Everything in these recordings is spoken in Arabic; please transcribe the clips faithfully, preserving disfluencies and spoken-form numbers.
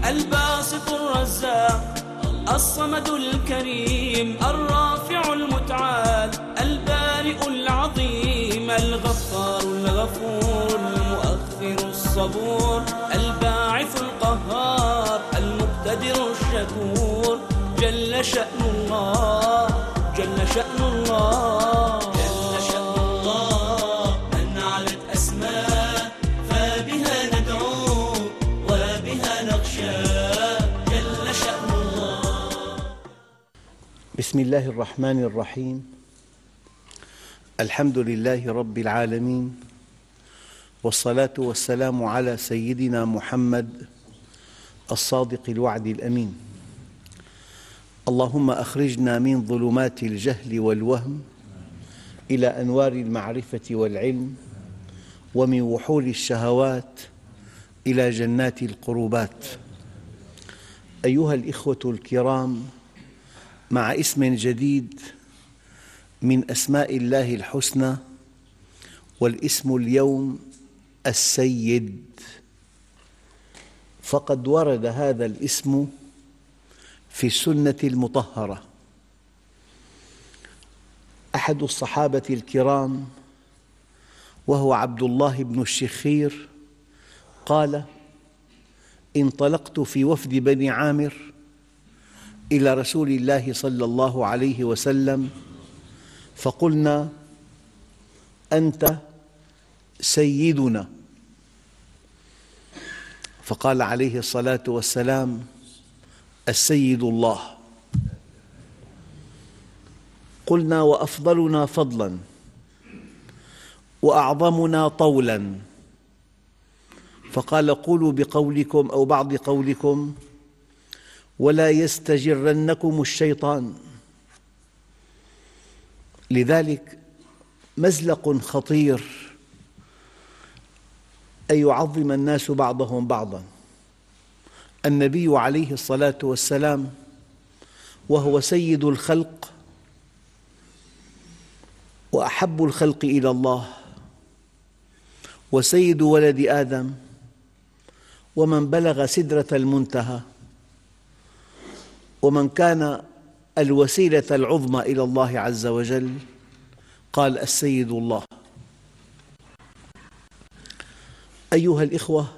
الباسط الرزاق الصمد الكريم الرافع المتعال البارئ العظيم الغفار الغفور المؤخر الصبور الباعث القهار المقتدر الشكور جل شأن الله جل شأن الله جل شأن الله من علت أسماء فبها ندعو وبها نخشى جل شأن الله. بسم الله الرحمن الرحيم. الحمد لله رب العالمين، والصلاة والسلام على سيدنا محمد الصادق الوعد الأمين. اللهم أخرجنا من ظلمات الجهل والوهم إلى أنوار المعرفة والعلم، ومن وحول الشهوات إلى جنات القربات. أيها الإخوة الكرام، مع اسم جديد من أسماء الله الحسنى، والاسم اليوم السيد. فقد ورد هذا الاسم في السنة المطهرة. أحد الصحابة الكرام وهو عبد الله بن الشخير قال: انطلقت في وفد بني عامر إلى رسول الله صلى الله عليه وسلم، فقلنا: أنت سيدنا. فقال عليه الصلاة والسلام: السيد الله. قلنا: وأفضلنا فضلاً وأعظمنا طولاً. فقال: قولوا بقولكم أو بعض قولكم ولا يستجرنكم الشيطان. لذلك مزلق خطير أن يعظم الناس بعضهم بعضاً. النبي عليه الصلاة والسلام وهو سيد الخلق وأحب الخلق إلى الله، وسيد ولد آدم، ومن بلغ سدرة المنتهى، ومن كان الوسيلة العظمى إلى الله عز وجل، قال: السيد الله. أيها الإخوة،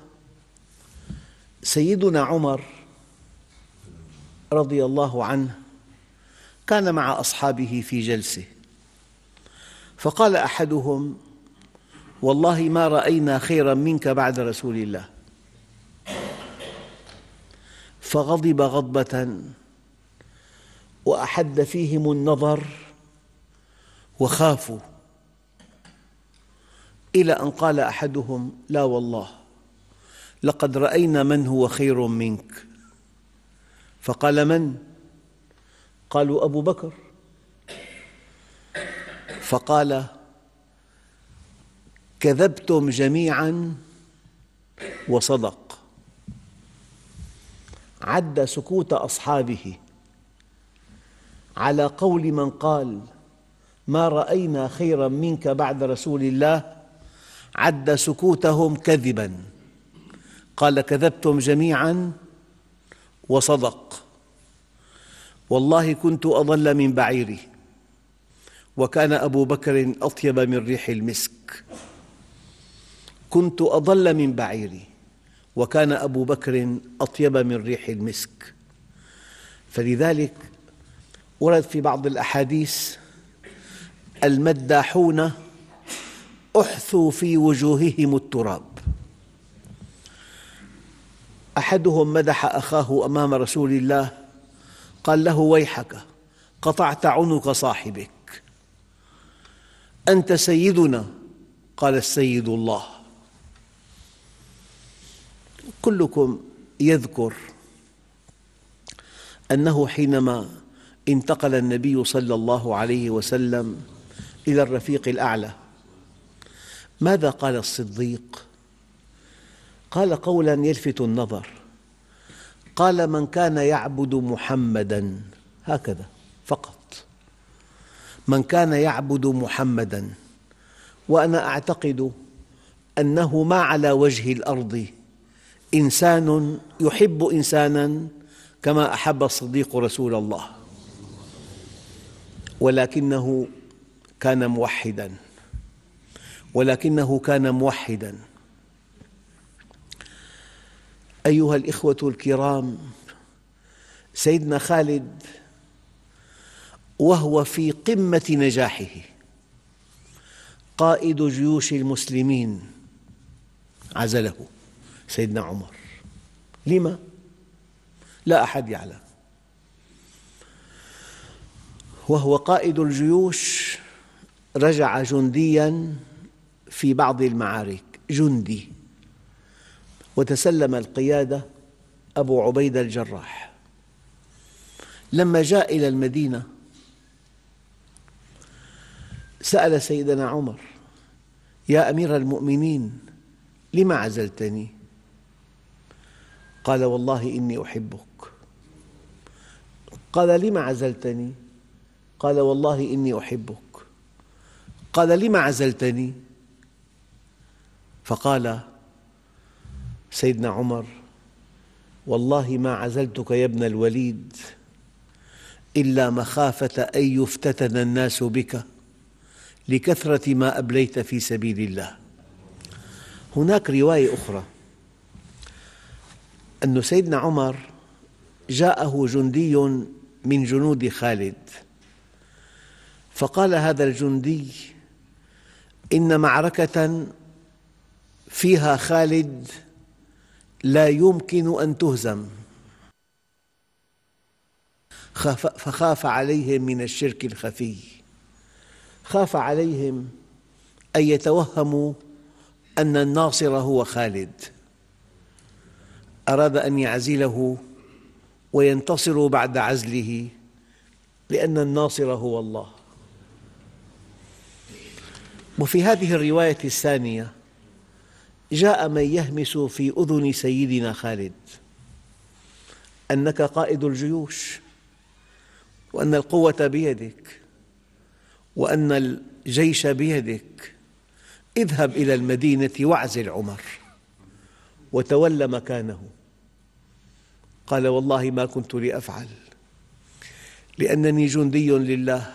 سيدنا عمر رضي الله عنه كان مع أصحابه في جلسة، فقال أحدهم: والله ما رأينا خيراً منك بعد رسول الله. فغضب غضبة وأحد فيهم النظر وخافوا، إلى أن قال أحدهم: لا والله، لقد رأينا من هو خير منك. فقال: من؟ قالوا: أبو بكر. فقال: كذبتم جميعاً وصدق. عد سكوت أصحابه على قول من قال: ما رأينا خيراً منك بعد رسول الله، عد سكوتهم كذباً. قال: كذبتم جميعاً وصدق. والله كنت أضل من بعيري، وكان أبو بكر أطيب من ريح المسك. كنت أضل من بعيري، وكان أبو بكر أطيب من ريح المسك. فلذلك ورد في بعض الأحاديث: المداحون أحثوا في وجوههم التراب. أحدهم مدح أخاه أمام رسول الله، قال له: ويحك، قطعت عنق صاحبك. أنت سيدنا. قال: السيد الله. كلكم يذكر أنه حينما انتقل النبي صلى الله عليه وسلم إلى الرفيق الأعلى، ماذا قال الصديق؟ قال قولاً يلفت النظر، قال: من كان يعبد محمداً، هكذا فقط، من كان يعبد محمداً. وأنا أعتقد أنه ما على وجه الأرض إنسان يحب إنسانا كما أحب الصديق رسول الله، ولكنه كان موحدا ولكنه كان موحدا أيها الإخوة الكرام، سيدنا خالد وهو في قمة نجاحه قائد جيوش المسلمين عزله سيدنا عمر. لما؟ لا أحد يعلم. وهو قائد الجيوش رجع جندياً في بعض المعارك، جندي، وتسلم القيادة أبو عبيدة الجراح. لما جاء إلى المدينة سأل سيدنا عمر: يا أمير المؤمنين، لم عزلتني؟ قال: والله إني أحبك. قال: لم عزلتني؟ قال: والله إني أحبك. قال: لم عزلتني؟ فقال سيدنا عمر: والله ما عزلتك يا ابن الوليد إلا مخافة أن يفتتن الناس بك لكثرة ما أبليت في سبيل الله. هناك رواية أخرى أن سيدنا عمر جاءه جندي من جنود خالد، فقال هذا الجندي: إن معركة فيها خالد لا يمكن أن تهزم، فخاف عليهم من الشرك الخفي، خاف عليهم أن يتوهموا أن الناصر هو خالد، أراد أن يعزله وينتصروا بعد عزله لأن الناصر هو الله. وفي هذه الرواية الثانية جاء من يهمس في أذن سيدنا خالد أنك قائد الجيوش، وأن القوة بيدك، وأن الجيش بيدك، اذهب إلى المدينة واعزل عمر وتول مكانه. قال: والله ما كنت لأفعل، لأنني جندي لله،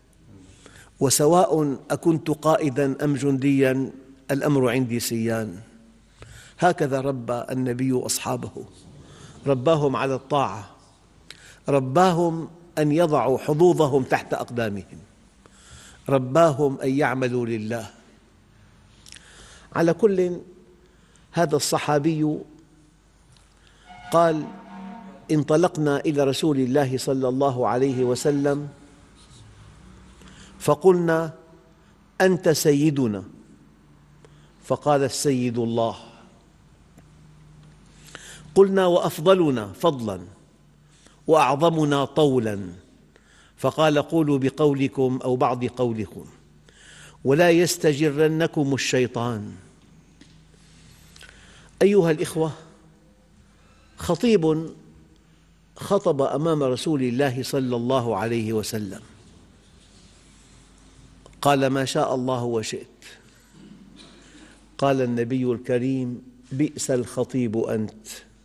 وسواء أكنت قائداً أم جندياً الأمر عندي سيان. هكذا ربى النبي أصحابه، رباهم على الطاعة، رباهم أن يضعوا حظوظهم تحت أقدامهم، رباهم أن يعملوا لله. على كل، هذا الصحابي قال: انطلقنا إلى رسول الله صلى الله عليه وسلم فقلنا: أنت سيدنا. فقال: السيد الله. قلنا: وأفضلنا فضلاً وأعظمنا طولاً. فقال: قولوا بقولكم أو بعض قولكم ولا يستجرنكم الشيطان. أيها الإخوة، خطيب خطب أمام رسول الله صلى الله عليه وسلم، قال: ما شاء الله وشئت. قال النبي الكريم: بئس الخطيب أنت.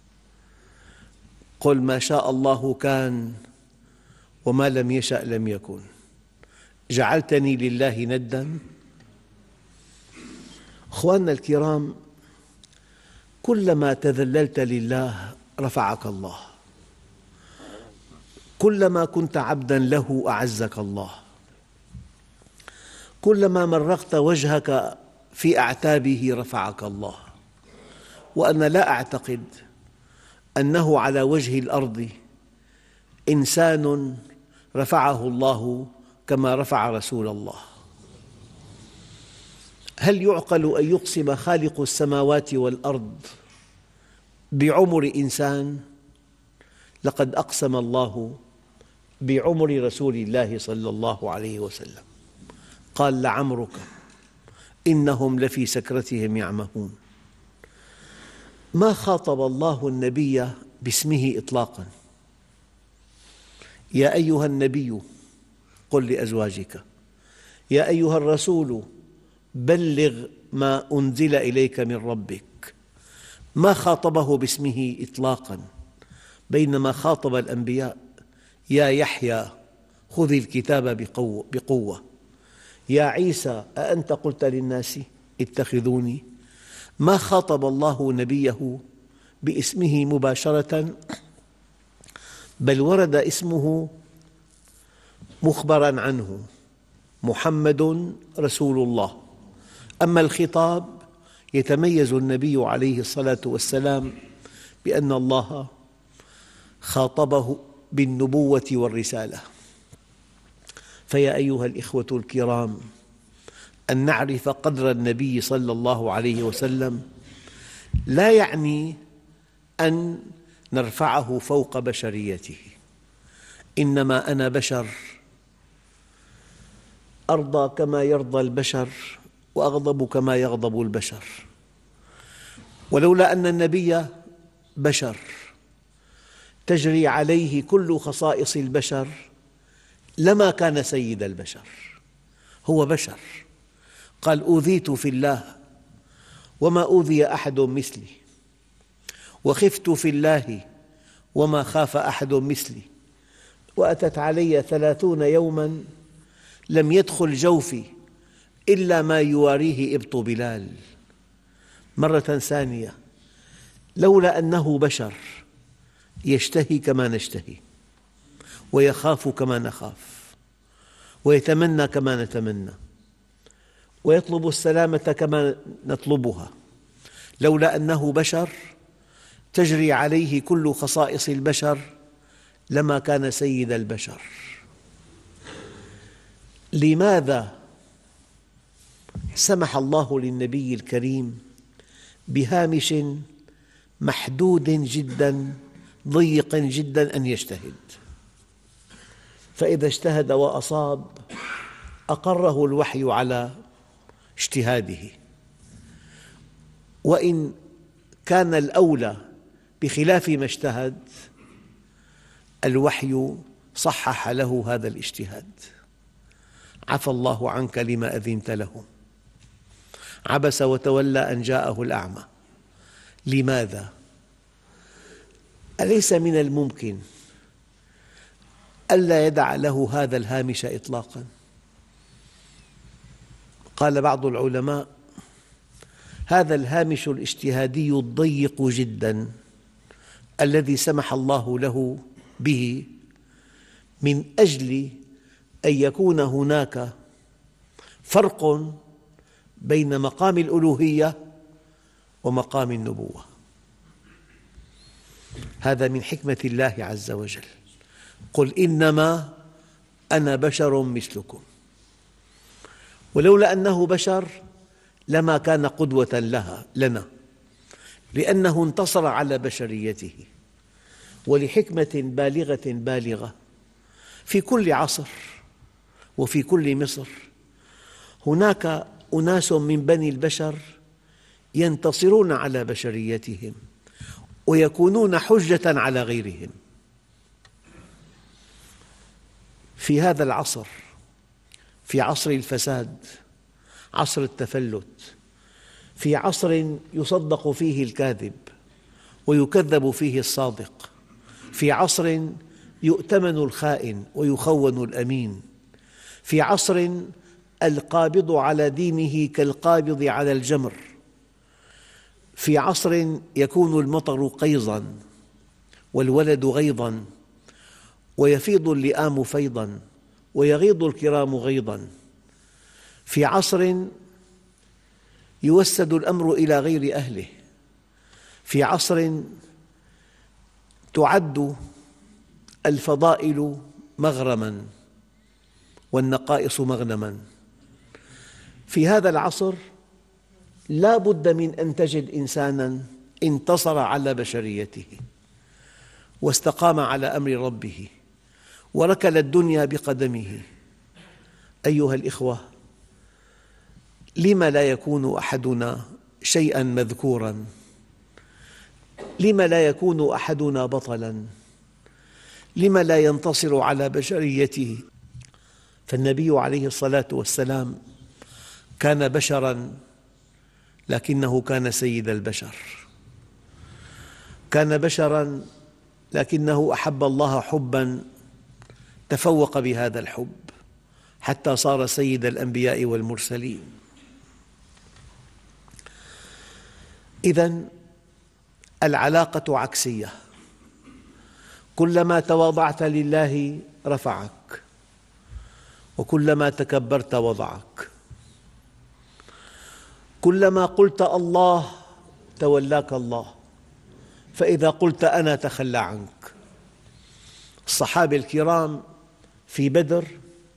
قل ما شاء الله كان وما لم يشأ لم يكن. جعلتني لله نداً. أخواننا الكرام، كلما تذللت لله رفعك الله، كلما كنت عبداً له أعزك الله، كلما مرغت وجهك في أعتابه رفعك الله. وأنا لا أعتقد أنه على وجه الأرض إنسان رفعه الله كما رفع رسول الله. هل يعقل أن يقسم خالق السماوات والأرض بعمر إنسان؟ لقد أقسم الله بعمر رسول الله صلى الله عليه وسلم، قال: لعمرك إنهم لفي سكرتهم يعمهون. ما خاطب الله النبي باسمه إطلاقاً. يا أيها النبي قل لأزواجك، يا أيها الرسول بلغ ما أنزل إليك من ربك، ما خاطبه باسمه إطلاقاً، بينما خاطب الأنبياء: يا يحيى خذ الكتاب بقوة، يا عيسى أأنت قلت للناس اتخذوني. ما خاطب الله نبيه باسمه مباشرة، بل ورد اسمه مخبراً عنه: محمد رسول الله. أما الخطاب يتميز النبي عليه الصلاة والسلام بأن الله خاطبه بالنبوة والرسالة. فيا أيها الإخوة الكرام، أن نعرف قدر النبي صلى الله عليه وسلم لا يعني أن نرفعه فوق بشريته. إنما أنا بشر، أرضى كما يرضى البشر وأغضب كما يغضب البشر. ولولا أن النبي بشر تجري عليه كل خصائص البشر لما كان سيد البشر. هو بشر، قال: أوذيت في الله وما أوذي أحد مثلي، وخفت في الله وما خاف أحد مثلي، وأتت علي ثلاثون يوماً لم يدخل جوفي إلا ما يواريه إبط بلال. مرة ثانية: لولا أنه بشر يشتهي كما نشتهي، ويخاف كما نخاف، ويتمنى كما نتمنى، ويطلب السلامة كما نطلبها. لولا أنه بشر تجري عليه كل خصائص البشر لما كان سيد البشر. لماذا سمح الله للنبي الكريم بهامش محدود جدا ضيق جدا أن يجتهد؟ فإذا اجتهد وأصاب أقره الوحي على اجتهاده، وإن كان الأولى بخلاف ما اجتهد الوحي صحح له هذا الاجتهاد. عفى الله عنك لما أذنت لهم، عبس وتولى أن جاءه الأعمى. لماذا؟ أليس من الممكن ألا يدع له هذا الهامش إطلاقاً؟ قال بعض العلماء: هذا الهامش الاجتهادي الضيق جداً الذي سمح الله له به من أجل أن يكون هناك فرق بين مقام الألوهية ومقام النبوة. هذا من حكمة الله عز وجل. قل إنما أنا بشر مثلكم. ولولا أنه بشر لما كان قدوة لها لنا، لأنه انتصر على بشريته. ولحكمة بالغة بالغة في كل عصر وفي كل مصر هناك أناس من بني البشر ينتصرون على بشريتهم ويكونون حجة على غيرهم. في هذا العصر، في عصر الفساد، عصر التفلت، في عصر يصدق فيه الكاذب ويكذب فيه الصادق، في عصر يؤتمن الخائن ويخون الأمين، في عصر القابض على دينه كالقابض على الجمر، في عصر يكون المطر قيظاً والولد غيظاً ويفيض اللئام فيضاً ويغيض الكرام غيظاً، في عصر يوسد الأمر إلى غير أهله، في عصر تعد الفضائل مغرماً والنقائص مغنماً. في هذا العصر لا بد من أن تجد إنساناً انتصر على بشريته واستقام على أمر ربه وركل الدنيا بقدمه. أيها الإخوة، لم لا يكون أحدنا شيئاً مذكوراً؟ لم لا يكون أحدنا بطلاً؟ لم لا ينتصر على بشريته؟ فالنبي عليه الصلاة والسلام كان بشراً لكنه كان سيد البشر. كان بشراً لكنه أحب الله حباً تفوق بهذا الحب حتى صار سيد الأنبياء والمرسلين. إذن العلاقة عكسية، كلما تواضعت لله رفعك، وكلما تكبرت وضعك. كلما قلت الله تولاك الله، فإذا قلت أنا تخلى عنك. الصحابة الكرام في بدر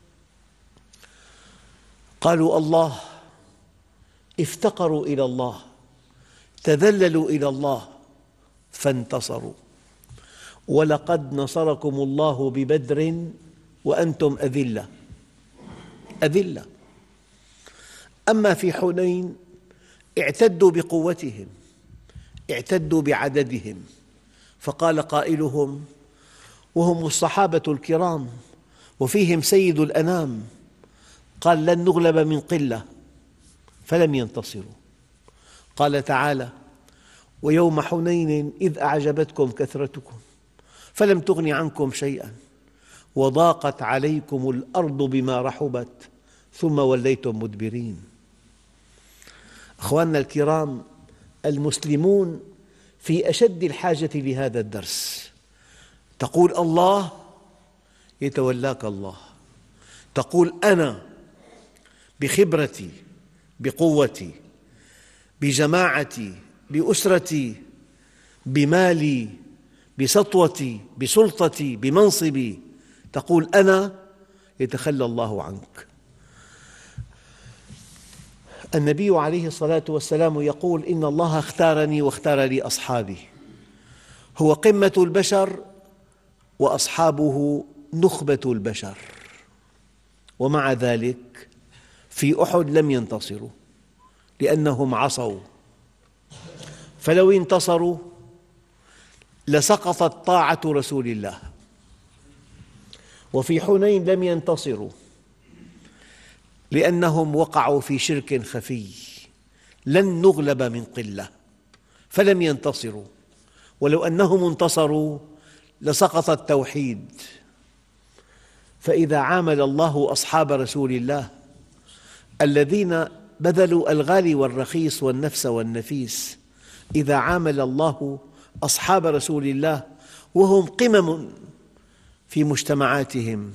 قالوا الله، افتقروا إلى الله، تذللوا إلى الله فانتصروا. ولقد نصركم الله ببدر وأنتم أذلة أذلة. أما في حنين اعتدوا بقوتهم، اعتدوا بعددهم، فقال قائلهم وهم الصحابة الكرام وفيهم سيد الأنام، قال لن نغلب من قلة، فلم ينتصروا. قال تعالى ويوم حنين إذ أعجبتكم كثرتكم فلم تغن عنكم شيئا وضاقت عليكم الأرض بما رحبت ثم وليتم مدبرين. أخواننا الكرام، المسلمون في أشد الحاجة لهذا الدرس. تقول الله يتولاك الله، تقول أنا بخبرتي بقوتي بجماعتي بأسرتي بمالي بسطوتي بسلطتي بمنصبي، تقول أنا يتخلى الله عنك. النبي عليه الصلاة والسلام يقول إن الله اختارني واختار لي أصحابي، هو قمة البشر وأصحابه نخبة البشر، ومع ذلك في أحد لم ينتصروا لأنهم عصوا، فلو انتصروا لسقطت طاعة رسول الله. وفي حنين لم ينتصروا لأنهم وقعوا في شرك خفي، لن نغلب من قلة، فلم ينتصروا، ولو أنهم انتصروا لسقط التوحيد. فإذا عامل الله أصحاب رسول الله الذين بذلوا الغالي والرخيص والنفس والنفيس، إذا عامل الله أصحاب رسول الله وهم قمم في مجتمعاتهم،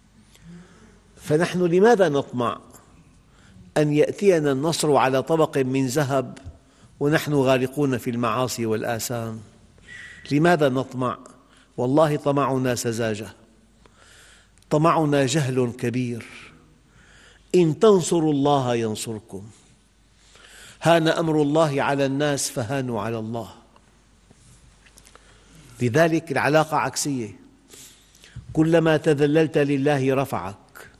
فنحن لماذا نطمع أن يأتينا النصر على طبق من ذهب ونحن غارقون في المعاصي والآثام؟ لماذا نطمع؟ والله طمعنا سذاجة، طمعنا جهل كبير. إن تنصروا الله ينصركم، هان أمر الله على الناس فهانوا على الله. لذلك العلاقة عكسية، كلما تذللت لله رفعك.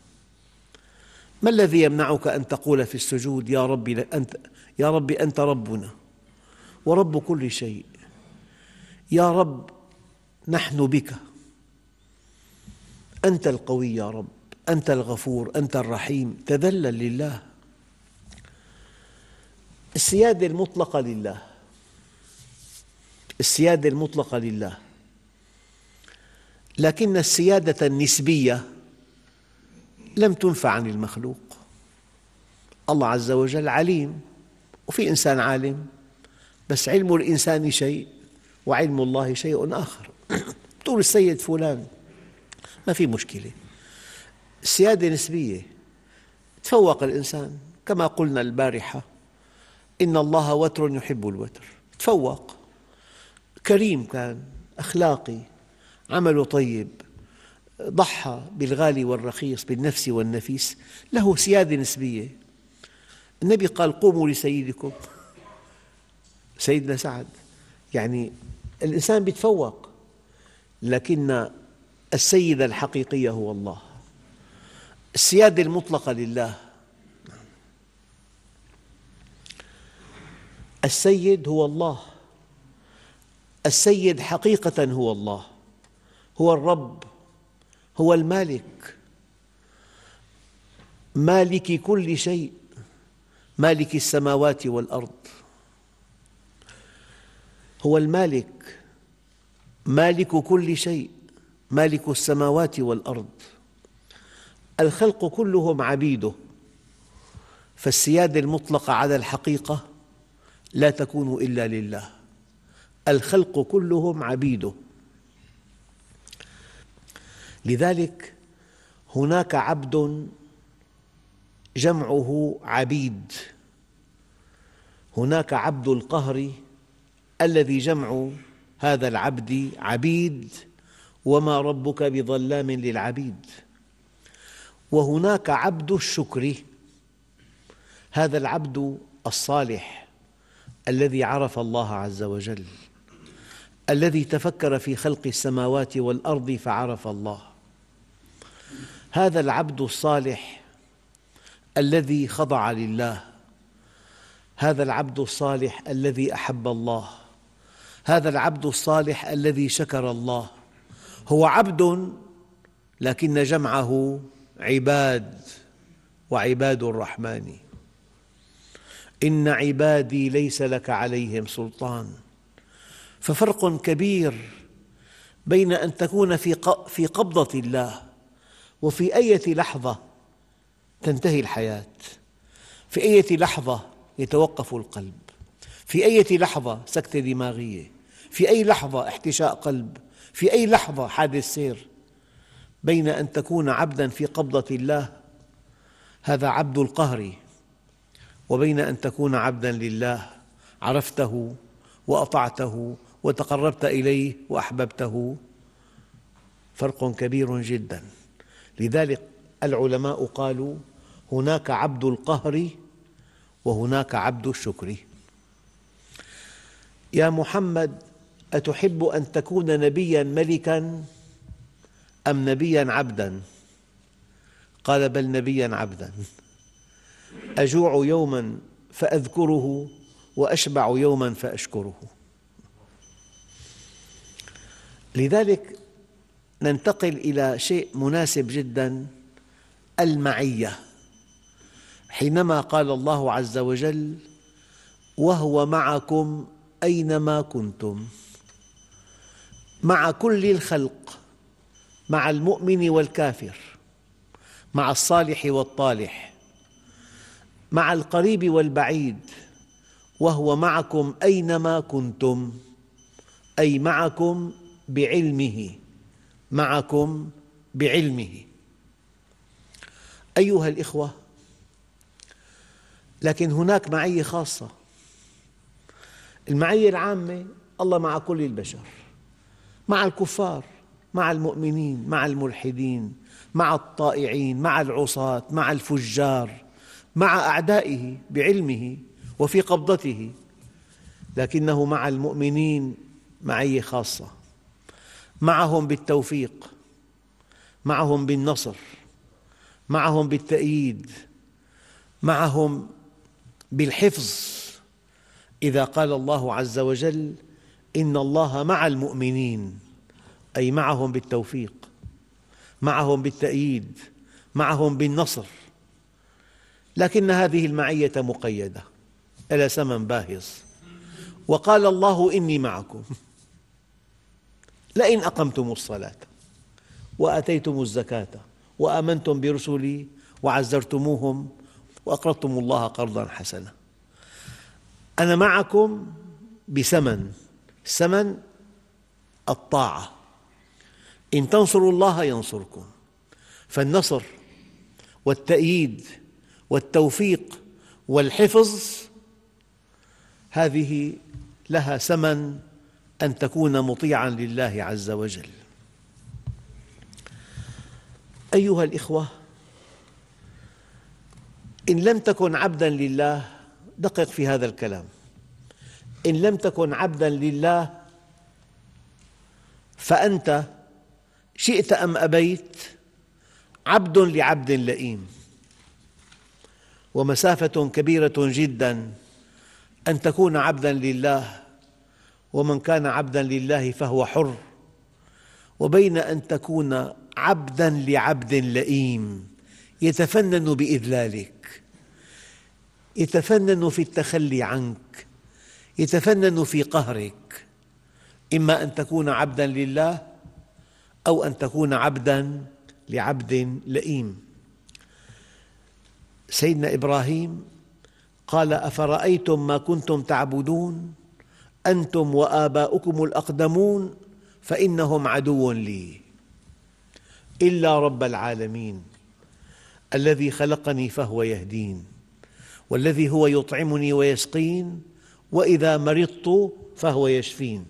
ما الذي يمنعك أن تقول في السجود يا ربي أنت, يا ربي أنت ربنا ورب كل شيء، يا رب نحن بك، أنت القوي يا رب، أنت الغفور، أنت الرحيم، تذلل لله. السيادة المطلقة لله، السيادة المطلقة لله، لكن السيادة النسبية لم تنفع عن المخلوق. الله عز وجل عليم وفي إنسان عالم، بس علم الإنسان شيء وعلم الله شيء آخر. تقول السيد فلان ما في مشكلة، السيادة نسبية، تفوق الإنسان كما قلنا البارحة إن الله وتر يحب الوتر، تفوق، كريم كان، أخلاقي، عمله طيب، ضحى بالغالي والرخيص بالنفس والنفيس، له سيادة نسبية. النبي قال قوموا لسيدكم، سيدنا سعد، يعني الإنسان يتفوق، لكن السيد الحقيقي هو الله. السيادة المطلقة لله. السيد هو الله، السيد حقيقة هو الله، هو الرب، هو المالك، مالك كل شيء، مالك السماوات والأرض، هو المالك مالك كل شيء، مالك السماوات والأرض، الخلق كلهم عبيده، فالسيادة المطلقة على الحقيقة لا تكون إلا لله، الخلق كلهم عبيده. لذلك هناك عبد جمعه عبيد، هناك عبد القهر الذي جمع هذا العبد عبيد، وما ربك بظلام للعبيد. وهناك عبد الشكر، هذا العبد الصالح الذي عرف الله عز وجل، الذي تفكر في خلق السماوات والأرض فعرف الله. هذا العبد الصالح الذي خضع لله، هذا العبد الصالح الذي أحب الله، هذا العبد الصالح الذي شكر الله، هو عبد لكن جمعه عباد، وعباد الرحمن إن عبادي ليس لك عليهم سلطان. ففرق كبير بين أن تكون في قبضة الله وفي أي لحظة تنتهي الحياة، في أي لحظة يتوقف القلب، في أي لحظة سكتة دماغية، في أي لحظة احتشاء قلب، في أي لحظة حادث سير، بين أن تكون عبداً في قبضة الله، هذا عبد القهر، وبين أن تكون عبداً لله عرفته وأطعته وتقربت إليه وأحببته، فرق كبير جداً. لذلك العلماء قالوا هناك عبد القهر وهناك عبد الشكر. يا محمد، أتحب أن تكون نبياً ملكاً أم نبياً عبداً؟ قال بل نبياً عبداً. أجوع يوماً فأذكره وأشبع يوماً فأشكره. لذلك ننتقل إلى شيء مناسب جداً، المعية. حينما قال الله عز وجل وهو معكم أينما كنتم، مع كل الخلق، مع المؤمن والكافر، مع الصالح والطالح، مع القريب والبعيد، وهو معكم أينما كنتم، أي معكم بعلمه، معكم بعلمه. أيها الإخوة، لكن هناك معية خاصة. المعية العامة الله مع كل البشر، مع الكفار، مع المؤمنين، مع الملحدين، مع الطائعين، مع العصاة، مع الفجار، مع أعدائه بعلمه وفي قبضته. لكنه مع المؤمنين معية خاصة، معهم بالتوفيق، معهم بالنصر، معهم بالتأييد، معهم بالحفظ. إذا قال الله عز وجل إن الله مع المؤمنين، أي معهم بالتوفيق، معهم بالتأييد، معهم بالنصر. لكن هذه المعية مقيدة، لها ثمن باهظ. وقال الله إني معكم لئن أقمتم الصلاة وآتيتم الزكاة وآمنتم برسلي وعزرتموهم وأقرضتم الله قرضاً حسناً. أنا معكم بثمن، ثمن الطاعة. إن تنصروا الله ينصركم. فالنصر والتأييد والتوفيق والحفظ هذه لها ثمن، أن تكون مطيعاً لله عز وجل. أيها الإخوة، إن لم تكن عبداً لله، دقق في هذا الكلام، إن لم تكن عبداً لله فأنت شئت أم أبيت عبد لعبد لئيم. ومسافة كبيرة جداً أن تكون عبداً لله، ومن كان عبداً لله فهو حر، وبين أن تكون عبداً لعبد لئيم يتفنن بإذلالك، يتفنن في التخلي عنك، يتفنن في قهرك. إما أن تكون عبداً لله أو أن تكون عبداً لعبد لئيم. سيدنا إبراهيم قال: أفرأيتم ما كنتم تعبدون أنتم وآباؤكم الأقدمون فإنهم عدو لي إلا رب العالمين الذي خلقني فهو يهدين والذي هو يطعمني ويسقين وإذا مرضت فهو يشفين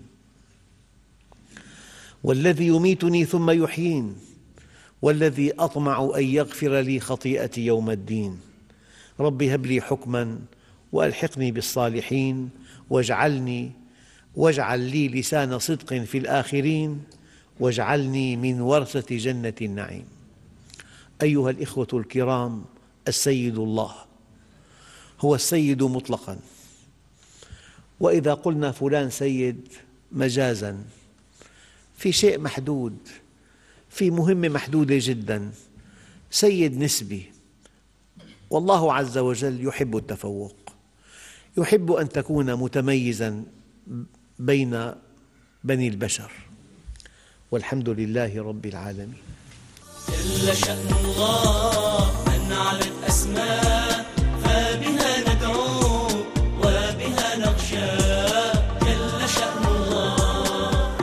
والذي يميتني ثم يحيين والذي أطمع أن يغفر لي خطيئتي يوم الدين. رب هب لي حكماً وألحقني بالصالحين واجعلني واجعل لي لسان صدق في الآخرين واجعلني من ورثة جنة النعيم. أيها الإخوة الكرام، السيد الله هو السيد مطلقاً، وإذا قلنا فلان سيد مجازاً في شيء محدود، في مهمة محدودة جداً، سيد نسبي. والله عز وجل يحب التفوق، يحب أن تكون متميزاً بين بني البشر، والحمد لله رب العالمين. جل شأن الله من علت أسماء فبها ندعو وبها نخشى. جل شأن الله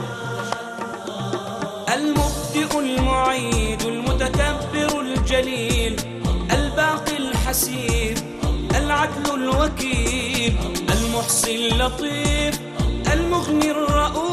المبدئ المعيد المتكبر الجليل الباقي الحسيب العدل الوكيل المحصي اللطيف المغني الرؤوف